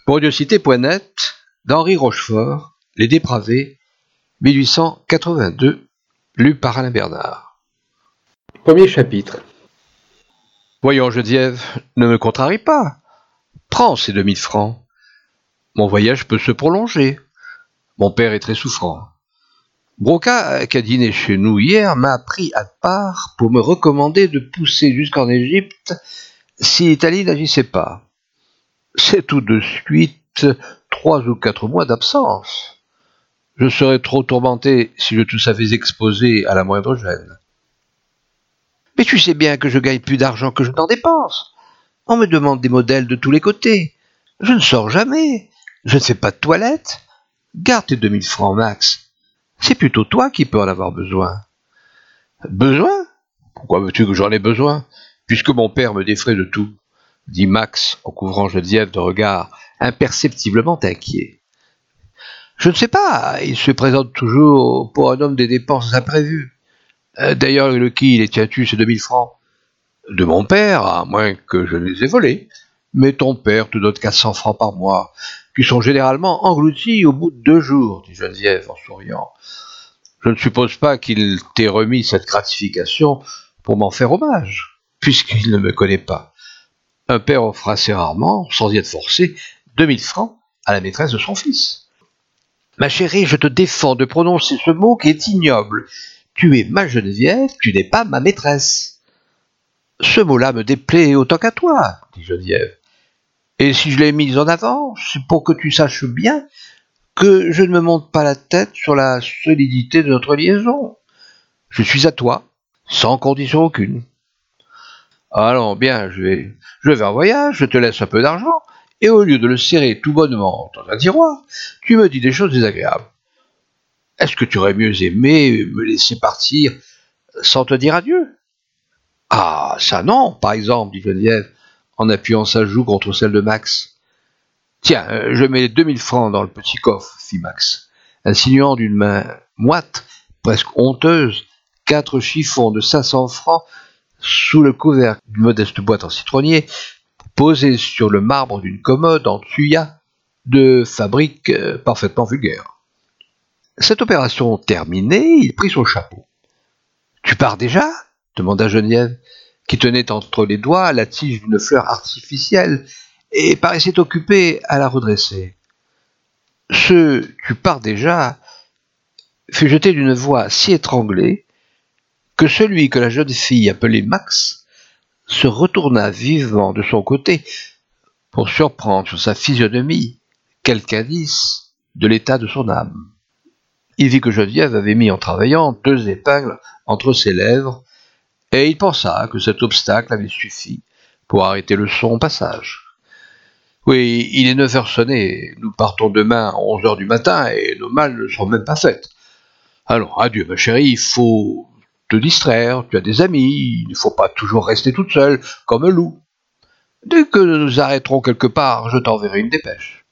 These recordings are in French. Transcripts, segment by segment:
Pour ne citer point net, d'Henri Rochefort, Les Dépravés, 1882, lu par Alain Bernard. Premier chapitre. Voyons, Geneviève, ne me contrarie pas. Prends ces 2000 francs. Mon voyage peut se prolonger. Mon père est très souffrant. Broca, qui a dîné chez nous hier, m'a pris à part pour me recommander de pousser jusqu'en Égypte si l'Italie n'agissait pas. C'est tout de suite 3 ou 4 mois d'absence. Je serais trop tourmenté si je te savais exposé à la moindre gêne. Mais tu sais bien que je gagne plus d'argent que je n'en dépense. On me demande des modèles de tous les côtés. Je ne sors jamais. Je ne fais pas de toilette. Garde tes 2000 francs, Max. C'est plutôt toi qui peux en avoir besoin. Besoin? Pourquoi veux-tu que j'en ai besoin, puisque mon père me défraie de tout, dit Max en couvrant Geneviève de regards imperceptiblement inquiets. Je ne sais pas, il se présente toujours pour un homme des dépenses imprévues. D'ailleurs, le qui les tiens-tu, ces 2000 francs? De mon père, à moins que je les ai volés. Mais ton père te donne 400 francs par mois, qui sont généralement engloutis au bout de 2 jours, dit Geneviève en souriant. Je ne suppose pas qu'il t'ait remis cette gratification pour m'en faire hommage, puisqu'il ne me connaît pas. Un père offre assez rarement, sans y être forcé, 2000 francs à la maîtresse de son fils. Ma chérie, je te défends de prononcer ce mot qui est ignoble. Tu es ma Geneviève, tu n'es pas ma maîtresse. Ce mot-là me déplaît autant qu'à toi, dit Geneviève. Et si je l'ai mise en avant, c'est pour que tu saches bien que je ne me monte pas la tête sur la solidité de notre liaison. Je suis à toi, sans condition aucune. Allons, bien, je vais en voyage, je te laisse un peu d'argent, et au lieu de le serrer tout bonnement dans un tiroir, tu me dis des choses désagréables. Est-ce que tu aurais mieux aimé me laisser partir sans te dire adieu? Ah, ça non, par exemple, dit Geneviève, en appuyant sa joue contre celle de Max. Tiens, je mets les 2000 francs dans le petit coffre, fit Max, insinuant d'une main moite, presque honteuse, 4 chiffons de 500 francs sous le couvercle d'une modeste boîte en citronnier, posée sur le marbre d'une commode en thuya de fabrique parfaitement vulgaire. Cette opération terminée, il prit son chapeau. « Tu pars déjà ?» demanda Geneviève, qui tenait entre les doigts la tige d'une fleur artificielle et paraissait occupée à la redresser. Ce « tu pars déjà » fut jeté d'une voix si étranglée que celui que la jeune fille appelait Max se retourna vivement de son côté pour surprendre sur sa physionomie quelque indice de l'état de son âme. Il vit que Geneviève avait mis en travaillant 2 épingles entre ses lèvres, et il pensa que cet obstacle avait suffi pour arrêter le son au passage. Oui, il est 9 heures sonnées, nous partons demain à 11 heures du matin, et nos malles ne sont même pas faites. Allons, adieu ma chérie, il faut te distraire, tu as des amis, il ne faut pas toujours rester toute seule, comme un loup. Dès que nous nous arrêterons quelque part, je t'enverrai une dépêche.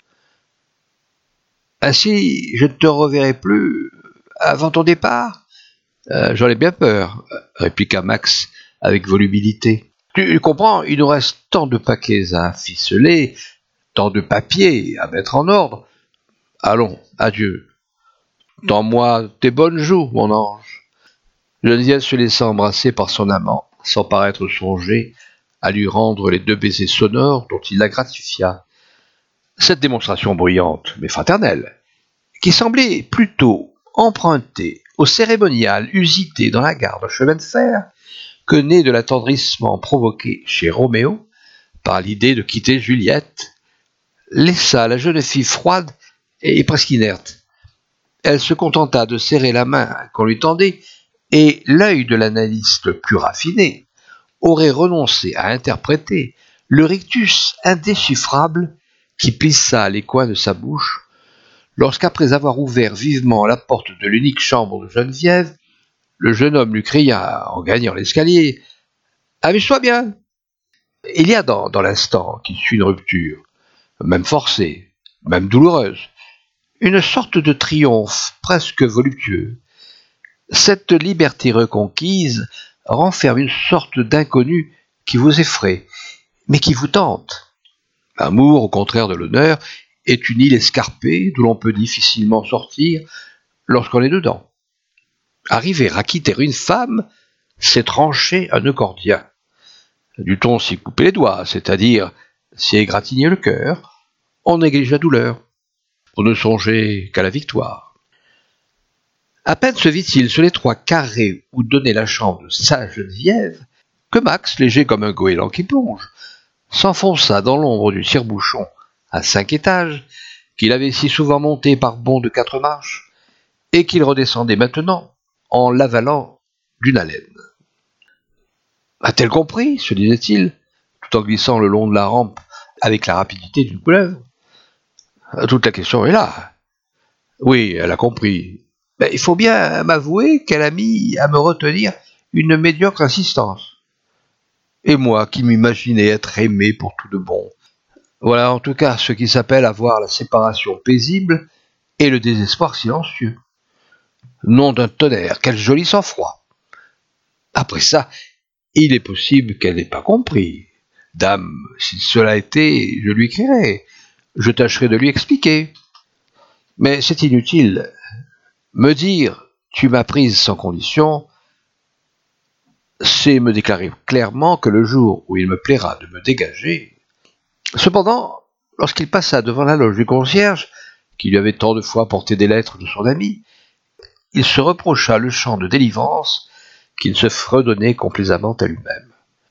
Ainsi, je ne te reverrai plus avant ton départ? J'en ai bien peur, répliqua Max avec volubilité. Tu comprends, il nous reste tant de paquets à ficeler, tant de papiers à mettre en ordre. Allons, adieu. Tends-moi tes bonnes joues, mon ange. Geneviève se laissa embrasser par son amant, sans paraître songer à lui rendre les 2 baisers sonores dont il la gratifia. Cette démonstration bruyante, mais fraternelle, qui semblait plutôt empruntée au cérémonial usité dans la gare de chemin de fer que née de l'attendrissement provoqué chez Roméo par l'idée de quitter Juliette, laissa la jeune fille froide et presque inerte. Elle se contenta de serrer la main qu'on lui tendait, et l'œil de l'analyste plus raffiné aurait renoncé à interpréter le rictus indéchiffrable qui plissa les coins de sa bouche lorsqu'après avoir ouvert vivement la porte de l'unique chambre de Geneviève, le jeune homme lui cria en gagnant l'escalier « Amuse-toi bien !» Il y a dans l'instant qui suit une rupture, même forcée, même douloureuse, une sorte de triomphe presque voluptueux. Cette liberté reconquise renferme une sorte d'inconnu qui vous effraie, mais qui vous tente. L'amour, au contraire de l'honneur, est une île escarpée d'où l'on peut difficilement sortir lorsqu'on est dedans. Arriver à quitter une femme, c'est trancher un nœud cordien. Dut-on s'y couper les doigts, c'est-à-dire s'y égratigner le cœur, on néglige la douleur, pour ne songer qu'à la victoire. À peine se vit-il sur l'étroit carré où donnait la chambre de sa Geneviève, que Max, léger comme un goéland qui plonge, s'enfonça dans l'ombre du tire-bouchon à 5 étages, qu'il avait si souvent monté par bonds de 4 marches, et qu'il redescendait maintenant en l'avalant d'une haleine. A-t-elle compris, se disait-il, tout en glissant le long de la rampe avec la rapidité d'une couleuvre? Toute la question est là. Oui, elle a compris. Mais il faut bien m'avouer qu'elle a mis à me retenir une médiocre insistance. Et moi qui m'imaginais être aimé pour tout de bon. Voilà en tout cas ce qui s'appelle avoir la séparation paisible et le désespoir silencieux. Nom d'un tonnerre, quel joli sang-froid. Après ça, il est possible qu'elle n'ait pas compris. Dame, si cela était, je lui écrirais. Je tâcherai de lui expliquer. Mais c'est inutile. Me dire « tu m'as prise sans condition », c'est me déclarer clairement que le jour où il me plaira de me dégager. Cependant, lorsqu'il passa devant la loge du concierge, qui lui avait tant de fois porté des lettres de son ami, il se reprocha le chant de délivrance qu'il se fredonnait complaisamment à lui-même.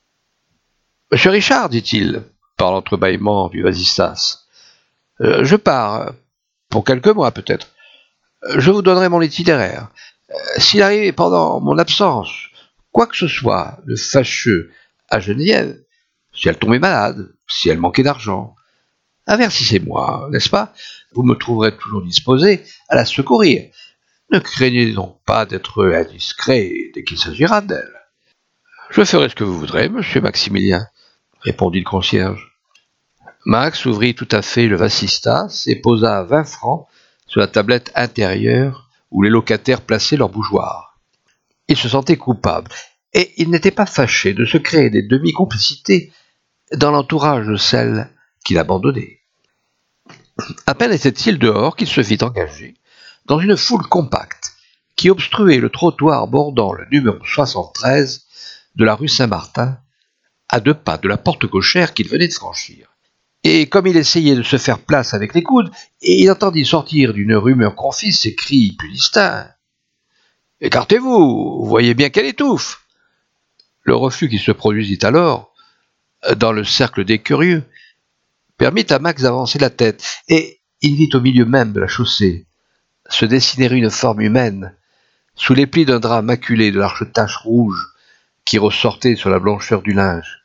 « Monsieur Richard, dit-il, par l'entrebâillement du Vasistas, je pars, pour quelques mois peut-être. Je vous donnerai mon itinéraire. S'il arrivait pendant mon absence quoi que ce soit de fâcheux à Geneviève, si elle tombait malade, si elle manquait d'argent, avertissez-moi, n'est-ce pas? Vous me trouverez toujours disposé à la secourir. Ne craignez donc pas d'être indiscret dès qu'il s'agira d'elle. »« Je ferai ce que vous voudrez, monsieur Maximilien, » répondit le concierge. Max ouvrit tout à fait le Vasistas et posa 20 francs sur la tablette intérieure où les locataires plaçaient leurs bougeoirs. Il se sentait coupable, et il n'était pas fâché de se créer des demi-complicités dans l'entourage de celle qu'il abandonnait. À peine était-il dehors qu'il se fit engager dans une foule compacte qui obstruait le trottoir bordant le numéro 73 de la rue Saint-Martin, à 2 pas de la porte cochère qu'il venait de franchir. Et comme il essayait de se faire place avec les coudes, il entendit sortir d'une rumeur confise ces cris plus distincts. « Écartez-vous, vous voyez bien qu'elle étouffe !» Le refus qui se produisit alors, dans le cercle des curieux, permit à Max d'avancer la tête, et il vit au milieu même de la chaussée se dessiner une forme humaine, sous les plis d'un drap maculé de larges taches rouges qui ressortaient sur la blancheur du linge.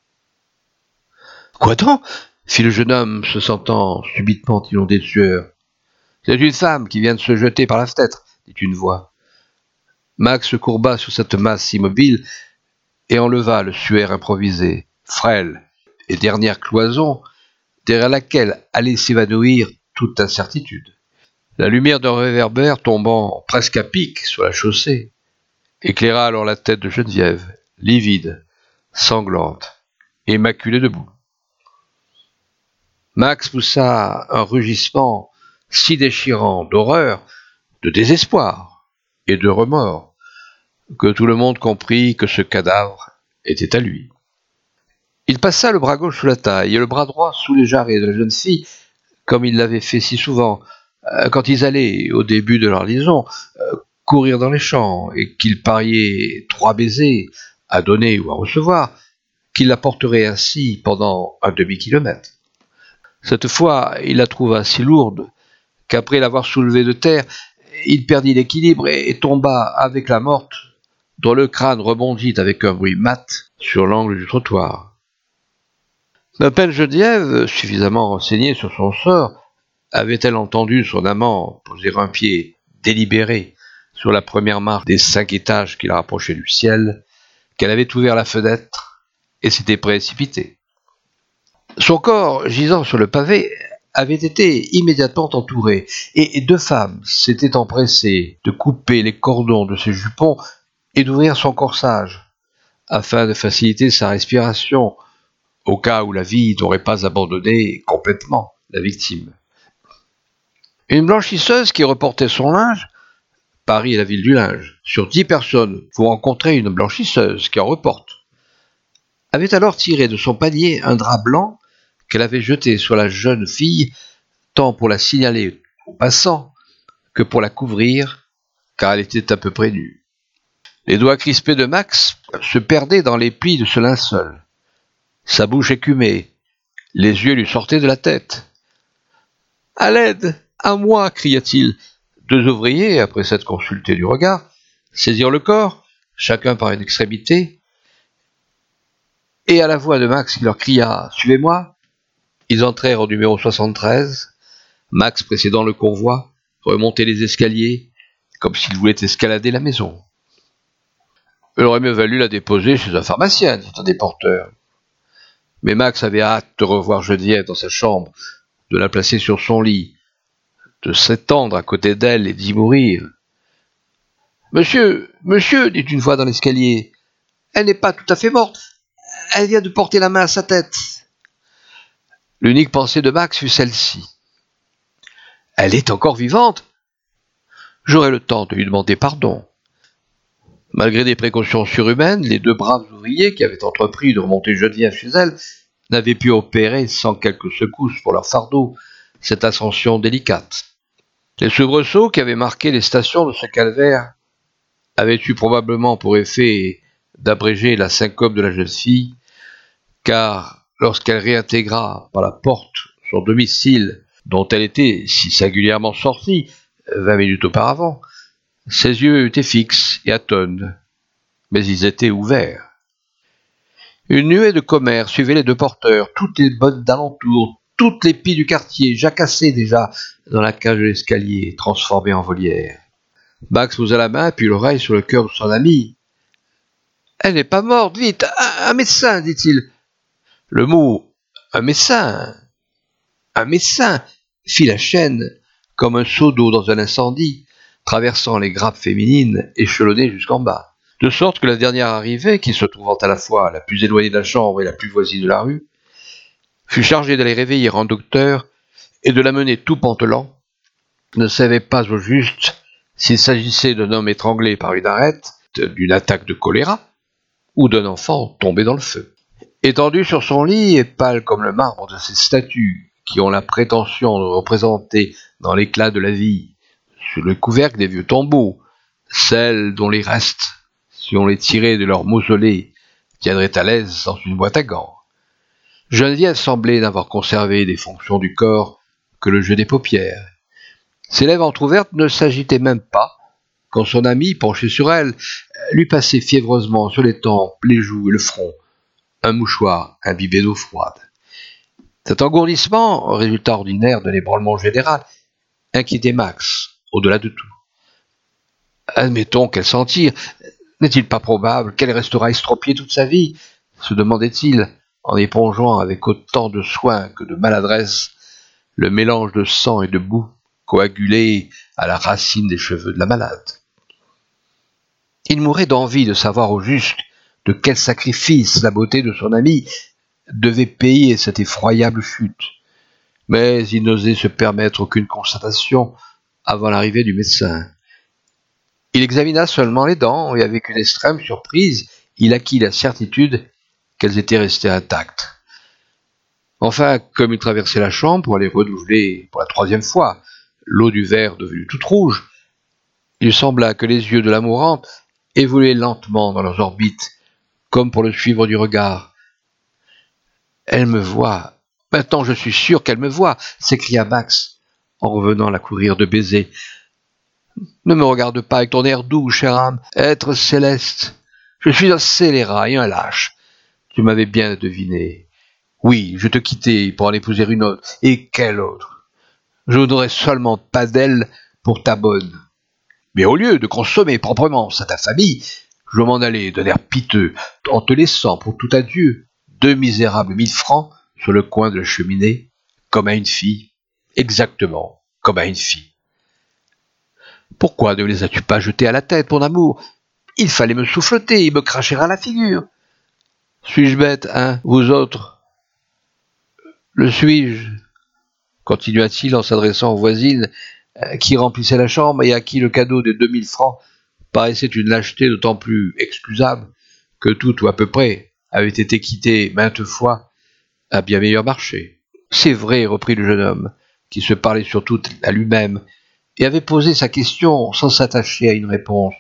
« Quoi donc ?» fit le jeune homme, se sentant subitement inondé de sueur. « C'est une femme qui vient de se jeter par la fenêtre, » dit une voix. Max se courba sur cette masse immobile et enleva le suaire improvisé, frêle et dernière cloison, derrière laquelle allait s'évanouir toute incertitude. La lumière d'un réverbère tombant presque à pic sur la chaussée éclaira alors la tête de Geneviève, livide, sanglante et maculée de boue. Max poussa un rugissement si déchirant d'horreur, de désespoir et de remords, que tout le monde comprit que ce cadavre était à lui. Il passa le bras gauche sous la taille et le bras droit sous les jarrets de la jeune fille, comme il l'avait fait si souvent quand ils allaient, au début de leur liaison, courir dans les champs et qu'ils pariaient 3 baisers à donner ou à recevoir, qu'il la porterait ainsi pendant un demi-kilomètre. Cette fois, il la trouva si lourde qu'après l'avoir soulevée de terre, il perdit l'équilibre et tomba avec la morte, dont le crâne rebondit avec un bruit mat sur l'angle du trottoir. À peine Geneviève, suffisamment renseignée sur son sort, avait-elle entendu son amant poser un pied délibéré sur la première marche des 5 étages qui la rapprochaient du ciel, qu'elle avait ouvert la fenêtre et s'était précipitée. Son corps, gisant sur le pavé, avait été immédiatement entouré, et 2 femmes s'étaient empressées de couper les cordons de ses jupons et d'ouvrir son corsage, afin de faciliter sa respiration, au cas où la vie n'aurait pas abandonné complètement la victime. Une blanchisseuse qui reportait son linge, Paris est la ville du linge. Sur 10 personnes, vous rencontrez une blanchisseuse qui en reporte. Avait alors tiré de son panier un drap blanc qu'elle avait jeté sur la jeune fille, tant pour la signaler aux passants que pour la couvrir, car elle était à peu près nue. Les doigts crispés de Max se perdaient dans les plis de ce linceul. Sa bouche écumait, les yeux lui sortaient de la tête. « À l'aide! À moi !» cria-t-il. Deux ouvriers, après s'être consultés du regard, saisirent le corps, chacun par une extrémité, et à la voix de Max qui leur cria « Suivez-moi !» Ils entrèrent au numéro 73, Max précédant le convoi, remontait les escaliers, comme s'il voulait escalader la maison. Il aurait mieux valu la déposer chez un pharmacien, dit un des porteurs. Mais Max avait hâte de revoir Geneviève dans sa chambre, de la placer sur son lit, de s'étendre à côté d'elle et d'y mourir. « Monsieur, monsieur, dit une voix dans l'escalier, elle n'est pas tout à fait morte, elle vient de porter la main à sa tête. » L'unique pensée de Max fut celle-ci. « Elle est encore vivante ? J'aurai le temps de lui demander pardon. » Malgré des précautions surhumaines, les deux braves ouvriers qui avaient entrepris de remonter Geneviève chez elle n'avaient pu opérer sans quelques secousses pour leur fardeau cette ascension délicate. Les soubresauts qui avaient marqué les stations de ce calvaire avaient eu probablement pour effet d'abréger la syncope de la jeune fille, car lorsqu'elle réintégra par la porte son domicile dont elle était si singulièrement sortie 20 minutes auparavant, ses yeux étaient fixes et atones, mais ils étaient ouverts. Une nuée de commères suivait les deux porteurs, toutes les bonnes d'alentour, toutes les pies du quartier, jacassaient déjà dans la cage de l'escalier, transformée en volière. Max posa la main puis l'oreille sur le cœur de son ami. « Elle n'est pas morte, vite, un médecin, dit-il. » Le mot « un médecin » fit la chaîne comme un seau d'eau dans un incendie, traversant les grappes féminines échelonnées jusqu'en bas, de sorte que la dernière arrivée, qui se trouvant à la fois la plus éloignée de la chambre et la plus voisine de la rue, fut chargée d'aller réveiller un docteur et de l'amener tout pantelant, ne savait pas au juste s'il s'agissait d'un homme étranglé par une arête, d'une attaque de choléra, ou d'un enfant tombé dans le feu. Étendu sur son lit et pâle comme le marbre de ces statues qui ont la prétention de représenter dans l'éclat de la vie, sous le couvercle des vieux tombeaux, celles dont les restes, si on les tirait de leur mausolée, tiendraient à l'aise dans une boîte à gants. Geneviève semblait n'avoir conservé des fonctions du corps que le jeu des paupières. Ses lèvres entr'ouvertes ne s'agitaient même pas, quand son ami, penché sur elle, lui passait fiévreusement sur les tempes, les joues et le front un mouchoir imbibé d'eau froide. Cet engourdissement, résultat ordinaire de l'ébranlement général, inquiétait Max, au-delà de tout. Admettons qu'elle s'en tire, n'est-il pas probable qu'elle restera estropiée toute sa vie, se demandait-il, en épongeant avec autant de soin que de maladresse le mélange de sang et de boue coagulé à la racine des cheveux de la malade. Il mourait d'envie de savoir au juste de quel sacrifice la beauté de son ami devait payer cette effroyable chute, mais il n'osait se permettre aucune constatation avant l'arrivée du médecin. Il examina seulement les dents et avec une extrême surprise, il acquit la certitude qu'elles étaient restées intactes. Enfin, comme il traversait la chambre pour aller renouveler pour la 3e fois l'eau du verre devenue toute rouge, il sembla que les yeux de la mourante évoluaient lentement dans leurs orbites, comme pour le suivre du regard. « Elle me voit. Maintenant je suis sûr qu'elle me voit !» s'écria Max, en revenant la couvrir de baisers. « Ne me regarde pas avec ton air doux, chère âme, être céleste. Je suis un scélérat et un lâche. Tu m'avais bien deviné. Oui, je te quittais pour en épouser une autre. Et quelle autre? Je voudrais seulement pas d'elle pour ta bonne. Mais au lieu de consommer proprement ça ta famille, je m'en allais d'un air piteux, en te laissant pour tout adieu 2 misérables 1000 francs sur le coin de la cheminée, comme à une fille, exactement comme à une fille. Pourquoi ne les as-tu pas jetés à la tête, mon amour? Il fallait me souffleter et me cracher à la figure. Suis-je bête, hein, vous autres? Le suis-je? continua-t-il en s'adressant aux voisines qui remplissaient la chambre et à qui le cadeau des 2000 francs paraissait une lâcheté d'autant plus excusable que tout ou à peu près avait été quitté maintes fois à bien meilleur marché. C'est vrai, reprit le jeune homme, qui se parlait surtout à lui-même et avait posé sa question sans s'attacher à une réponse.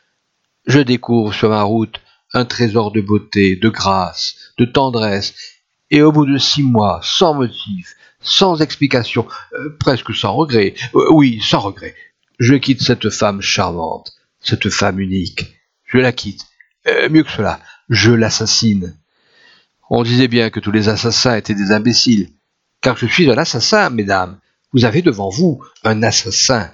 Je découvre sur ma route un trésor de beauté, de grâce, de tendresse, et au bout de 6 mois, sans motif, sans explication, presque sans regret, oui, sans regret, je quitte cette femme charmante, cette femme unique. Je la quitte. Mieux que cela, je l'assassine. On disait bien que tous les assassins étaient des imbéciles, car je suis un assassin, mesdames. Vous avez devant vous un assassin.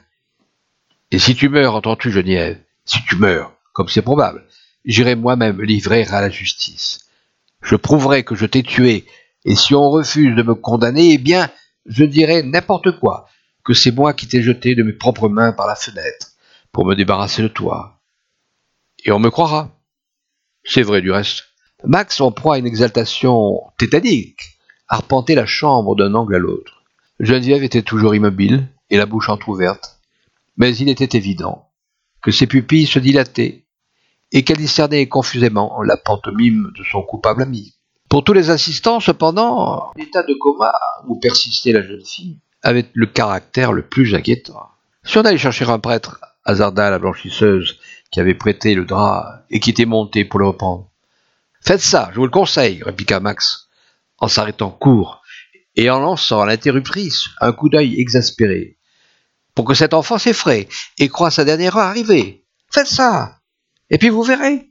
Et si tu meurs, entends-tu, Geneviève, si tu meurs, comme c'est probable, j'irai moi-même me livrer à la justice. Je prouverai que je t'ai tué, et si on refuse de me condamner, eh bien, je dirai n'importe quoi, que c'est moi qui t'ai jeté de mes propres mains par la fenêtre, pour me débarrasser de toi. Et on me croira. C'est vrai du reste. Max, en proie à une exaltation tétanique, arpentait la chambre d'un angle à l'autre. Geneviève était toujours immobile, et la bouche entr'ouverte, mais il était évident que ses pupilles se dilataient, et qu'elle discernait confusément la pantomime de son coupable ami. Pour tous les assistants, cependant, l'état de coma où persistait la jeune fille avait le caractère le plus inquiétant. Si on allait chercher un prêtre, hasarda la blanchisseuse qui avait prêté le drap et qui était montée pour le reprendre. Faites ça, je vous le conseille, répliqua Max, en s'arrêtant court et en lançant à l'interruptrice un coup d'œil exaspéré, pour que cet enfant s'effraie et croie sa dernière heure arrivée. Faites ça, et puis vous verrez.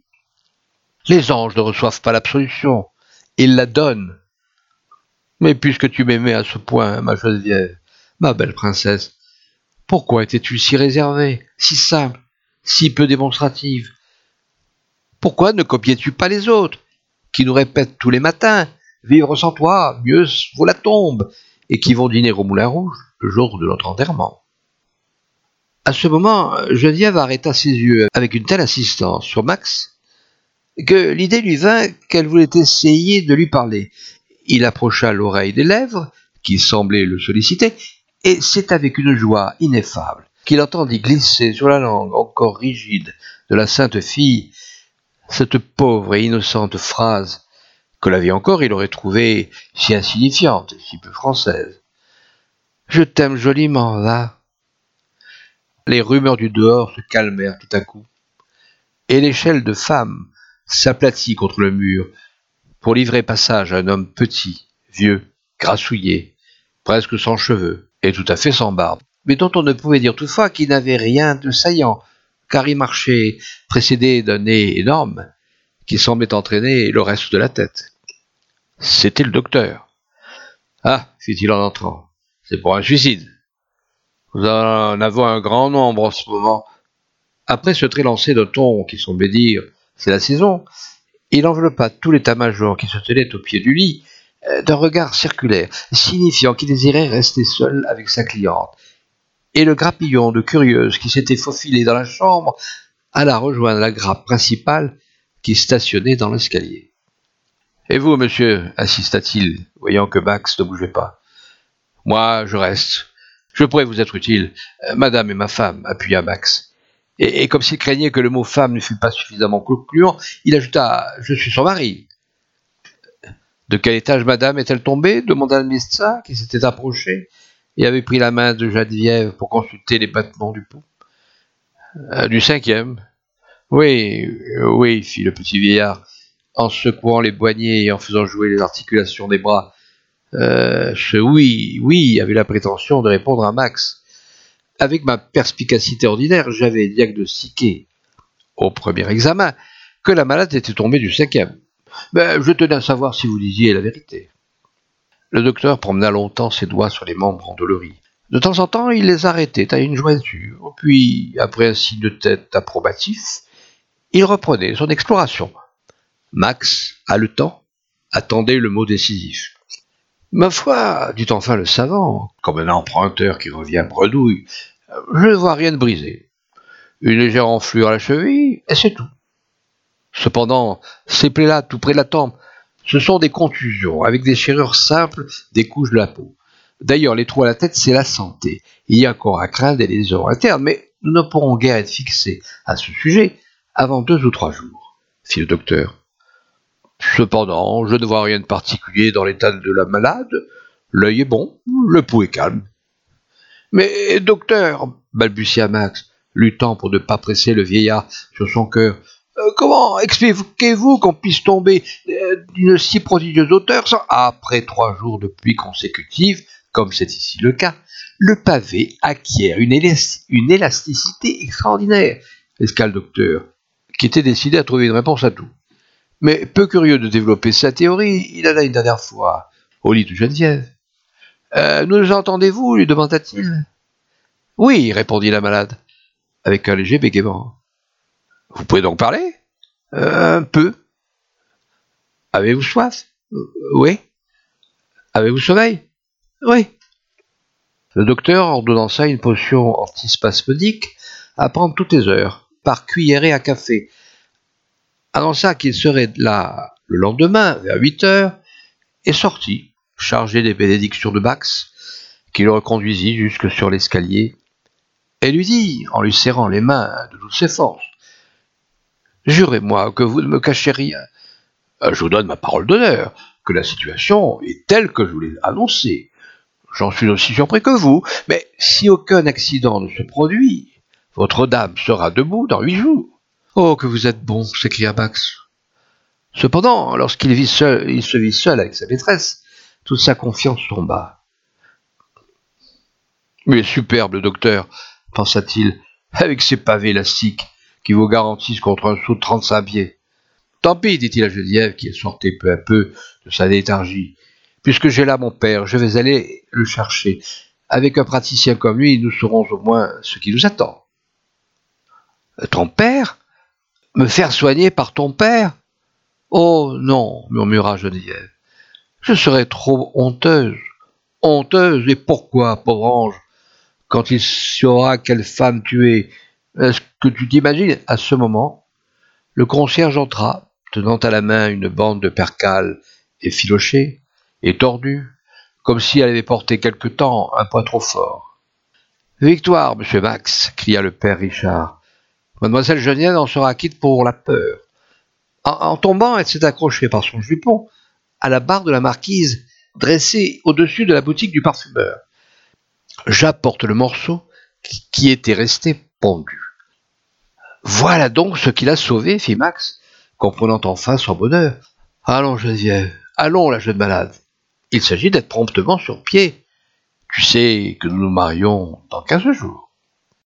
Les anges ne reçoivent pas l'absolution, ils la donnent. Mais puisque tu m'aimais à ce point, ma Geneviève, ma belle princesse, pourquoi étais-tu si réservée, si simple, si peu démonstrative? Pourquoi ne copiais-tu pas les autres, qui nous répètent tous les matins « Vivre sans toi, mieux vaut la tombe » et qui vont dîner au Moulin Rouge le jour de notre enterrement? À ce moment, Geneviève arrêta ses yeux avec une telle insistance sur Max que l'idée lui vint qu'elle voulait essayer de lui parler. Il approcha l'oreille des lèvres, qui semblaient le solliciter, et c'est avec une joie ineffable qu'il entendit glisser sur la langue encore rigide de la sainte fille cette pauvre et innocente phrase que la vie encore il aurait trouvée si insignifiante et si peu française. « Je t'aime joliment, là !» Les rumeurs du dehors se calmèrent tout à coup, et l'échelle de femme s'aplatit contre le mur pour livrer passage à un homme petit, vieux, grassouillé, presque sans cheveux et tout à fait sans barbe, mais dont on ne pouvait dire toutefois qu'il n'avait rien de saillant, car il marchait précédé d'un nez énorme qui semblait entraîner le reste de la tête. C'était le docteur. « Ah, fit-il en entrant, c'est pour un suicide. Nous en avons un grand nombre en ce moment. » Après ce trait lancé d'un ton qui semblait dire « c'est la saison », il enveloppa tout l'état-major qui se tenait au pied du lit d'un regard circulaire, signifiant qu'il désirait rester seul avec sa cliente, et le grappillon de curieuses qui s'était faufilé dans la chambre alla rejoindre la grappe principale qui stationnait dans l'escalier. « Et vous, monsieur » insista-t-il, voyant que Max ne bougeait pas. « Moi, je reste. Je pourrais vous être utile. Madame est ma femme, » appuya Max. Et comme s'il craignait que le mot « femme » ne fût pas suffisamment concluant, il ajouta « Je suis son mari. » « De quel étage madame est-elle tombée » demanda le médecin qui s'était approché et avait pris la main de Geneviève pour consulter les battements du pouls. « Du 5e. »« Oui, oui, » fit le petit vieillard, en secouant les poignets et en faisant jouer les articulations des bras. Ce « oui, oui » avait la prétention de répondre à Max. Avec ma perspicacité ordinaire, j'avais diagnostiqué, au premier examen, que la malade était tombée du 5e. Mais je tenais à savoir si vous disiez la vérité. Le docteur promena longtemps ses doigts sur les membres endoloris. De temps en temps, il les arrêtait à une jointure, puis, après un signe de tête approbatif, il reprenait son exploration. Max, haletant, attendait le mot décisif. « Ma foi, dit enfin le savant, comme un emprunteur qui revient bredouille, je ne vois rien de brisé. Une légère enflure à la cheville, et c'est tout. Cependant, ces plaies-là, tout près de la tempe, ce sont des contusions, avec des déchirures simples des couches de la peau. D'ailleurs, les trous à la tête, c'est la santé. Il y a encore à craindre des lésions internes, mais nous ne pourrons guère être fixés à ce sujet avant 2 ou 3 jours, fit le docteur. Cependant, je ne vois rien de particulier dans l'état de la malade. L'œil est bon, le pouls est calme. Mais, docteur, balbutia Max, luttant pour ne pas presser le vieillard sur son cœur, comment expliquez-vous qu'on puisse tomber d'une si prodigieuse hauteur sans... Après 3 jours de pluie consécutive, comme c'est ici le cas, le pavé acquiert une élasticité extraordinaire, escale le docteur, qui était décidé à trouver une réponse à tout. Mais peu curieux de développer sa théorie, il alla une dernière fois au lit de Geneviève. Nous entendez-vous lui demanda-t-il. Oui, répondit la malade, avec un léger bégaiement. Vous pouvez donc parler un peu. Avez-vous soif Oui. Avez-vous sommeil Oui. Le docteur ordonnança une potion antispasmodique à prendre toutes les heures, par cuillerée à café, annonça qu'il serait là le lendemain, vers 8 heures, et sortit, chargé des bénédictions de Max, qui le reconduisit jusque sur l'escalier, et lui dit, en lui serrant les mains de toutes ses forces, « Jurez-moi que vous ne me cachez rien. Je vous donne ma parole d'honneur, que la situation est telle que je vous l'ai annoncée. J'en suis aussi surpris que vous, mais si aucun accident ne se produit, votre dame sera debout dans 8 jours. » « Oh, que vous êtes bon !» s'écria Max. Cependant, lorsqu'il se vit seul avec sa maîtresse, toute sa confiance tomba. « Mais superbe, le docteur, pensa-t-il, avec ses pavés élastiques qui vous garantissent contre un saut de 35 pieds. Tant pis, dit-il à Geneviève, qui sortait peu à peu de sa léthargie. Puisque j'ai là mon père, je vais aller le chercher. Avec un praticien comme lui, nous saurons au moins ce qui nous attend. Ton père ? Me faire soigner par ton père ? Oh non, murmura Geneviève. Je serais trop honteuse. Honteuse, et pourquoi, pauvre ange, quand il saura quelle femme tu es? Est-ce que tu t'imagines? À ce moment, le concierge entra, tenant à la main une bande de percale effilochée et tordue, comme si elle avait porté quelque temps un poids trop fort. « Victoire, monsieur Max !» cria le père Richard. « Mademoiselle Geneviève en sera quitte pour la peur. » En tombant, elle s'est accrochée par son jupon à la barre de la marquise dressée au-dessus de la boutique du parfumeur. J'apporte le morceau qui était resté pendu. Voilà donc ce qui l'a sauvé, fit Max, comprenant enfin son bonheur. Allons, Geneviève, allons, la jeune malade. Il s'agit d'être promptement sur pied. Tu sais que nous nous marions dans 15 jours.